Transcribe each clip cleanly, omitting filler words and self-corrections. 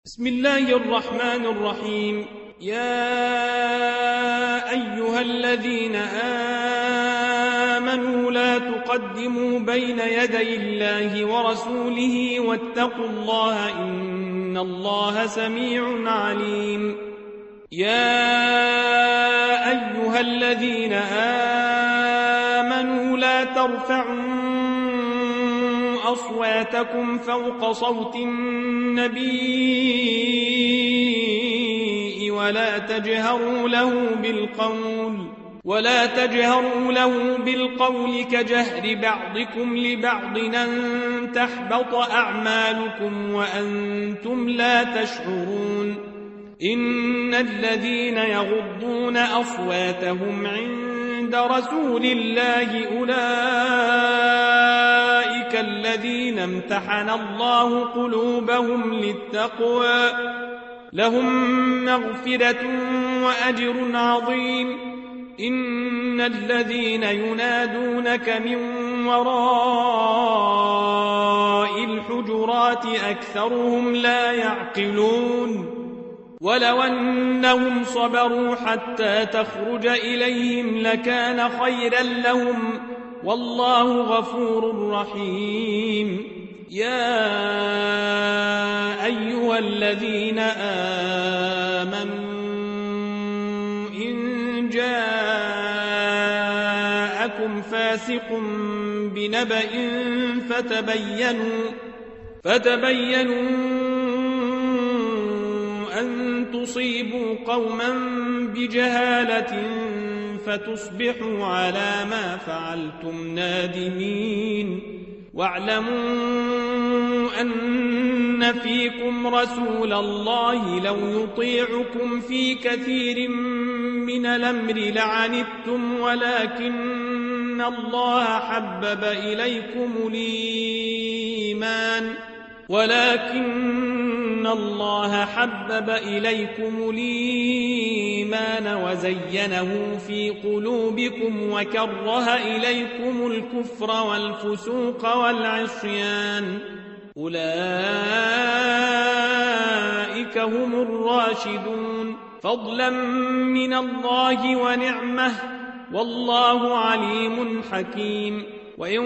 بسم الله الرحمن الرحيم. يا أيها الذين آمنوا لا تقدموا بين يدي الله ورسوله واتقوا الله إن الله سميع عليم. يا أيها الذين آمنوا لا ترفعوا أصواتكم فوق صوت النبي ولا تجهروا له بالقول كجهر بعضكم لبعض أن تحبط أعمالكم وأنتم لا تشعرون. إن الذين يغضون أصواتهم عند رسول الله أولئك الذين امتحن الله قلوبهم للتقوى لهم مغفرة وأجر عظيم. إن الذين ينادونك من وراء الحجرات أكثرهم لا يعقلون. ولو أنهم صبروا حتى تخرج إليهم لكان خيرا لهم والله غفور رحيم. يا أيها الذين آمنوا إن جاءكم فاسق بنبأ فتبينوا أن تصيبوا قوما بجهالة فتصبحوا على ما فعلتم نادمين. واعلموا أن فيكم رسول الله لو يطيعكم في كثير من الأمر لعنتم ولكن الله حبب إليكم الإيمان وزينه في قلوبكم وكره إليكم الكفر والفسوق والعصيان أولئك هم الراشدون فضلا من الله ونعمه والله عليم حكيم. وإن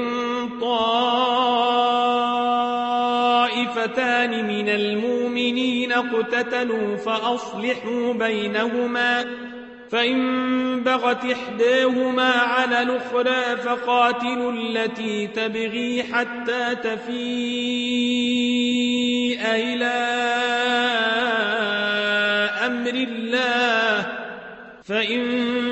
طائفتان من المؤمنين اقتتلوا فأصلحوا بينهما فإن بغت إحداهما على الأخرى فقاتلوا التي تبغي حتى تفيء إلى أمر الله فإن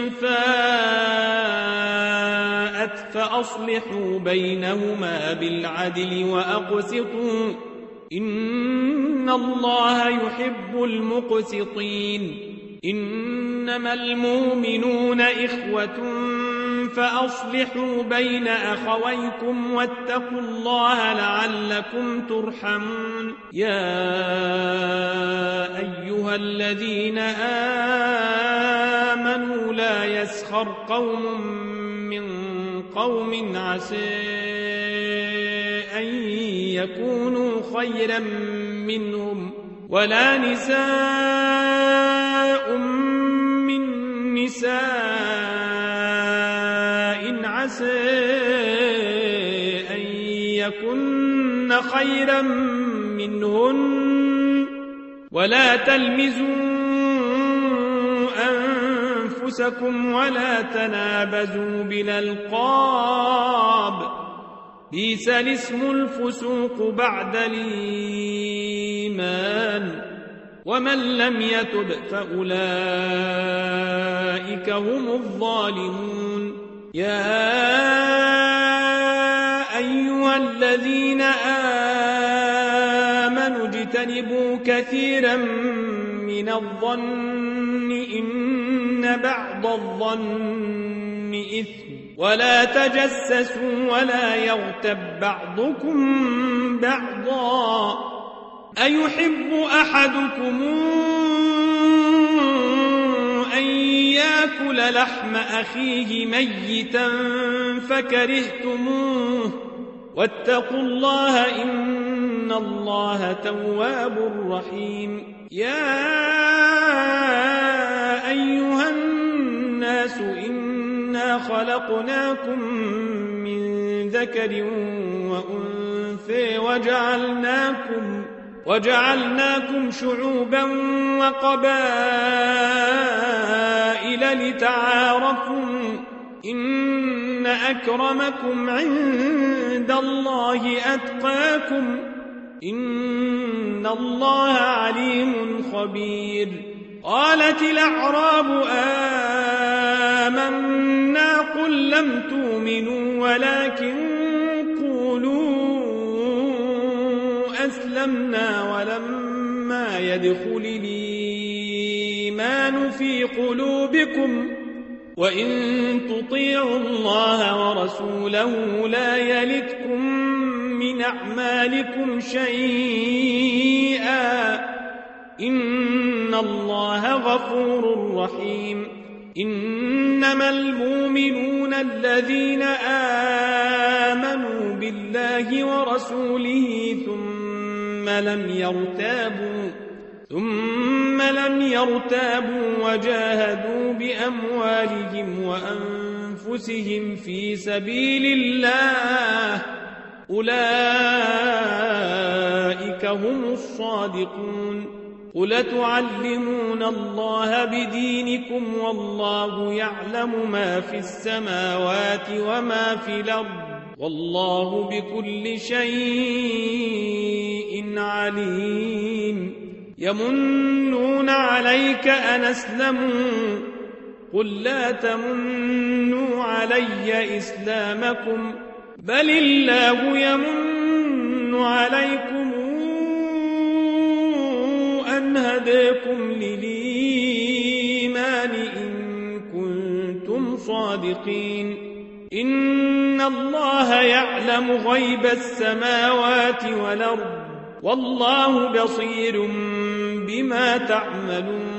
فاءت فأصلحوا بينهما بالعدل وأقسطوا إن الله يحب المقسطين. إنما المؤمنون إخوة فأصلحوا بين أخويكم واتقوا الله لعلكم ترحمون. يا أيها الذين آمنوا لا يسخر قوم من قوم عسى أن يكونوا خيرا منهم ولا نساء من نساء عسى أن يكن خيرا منهن ولا تلمزوا أنفسكم ولا تنابزوا بالألقاب بئس الاسم الفسوق بعد الإيمان ومن لم يتب فأولئك هم الظالمون. يا أيها الذين آمنوا اجتنبوا كثيرا من الظن إن بعض الظن إثم ولا تجسسوا ولا يغتب بعضكم بعضا أيحب أحدكم أن يأكل لحم أخيه ميتا فكرهتموه واتقوا الله إن إن الله تواب رحيم. يا أيها الناس إنا خلقناكم من ذكر وأنثى وجعلناكم شعوبا وقبائل لتعارفوا إن أكرمكم عند الله أتقاكم إن الله عليم خبير. قالت الأعراب آمنا قل لم تؤمنوا ولكن قولوا أسلمنا ولما يدخل الإيمان في قلوبكم وإن تطيعوا الله ورسوله لا يلتكم من أعمالكم شيئا إن الله غفور رحيم. إنما المؤمنون الذين آمنوا بالله ورسوله ثم لم يرتابوا وجاهدوا بأموالهم وأنفسهم في سبيل الله أولئك هم الصادقون. قل تعلمون الله بدينكم والله يعلم ما في السماوات وما في الأرض والله بكل شيء عليم. يمنون عليك أن أسلموا قل لا تمنوا علي إسلامكم بل الله يمن عليكم أن هداكم للإيمان إن كنتم صادقين. إن الله يعلم غيب السماوات والأرض والله بصير بما تعملون.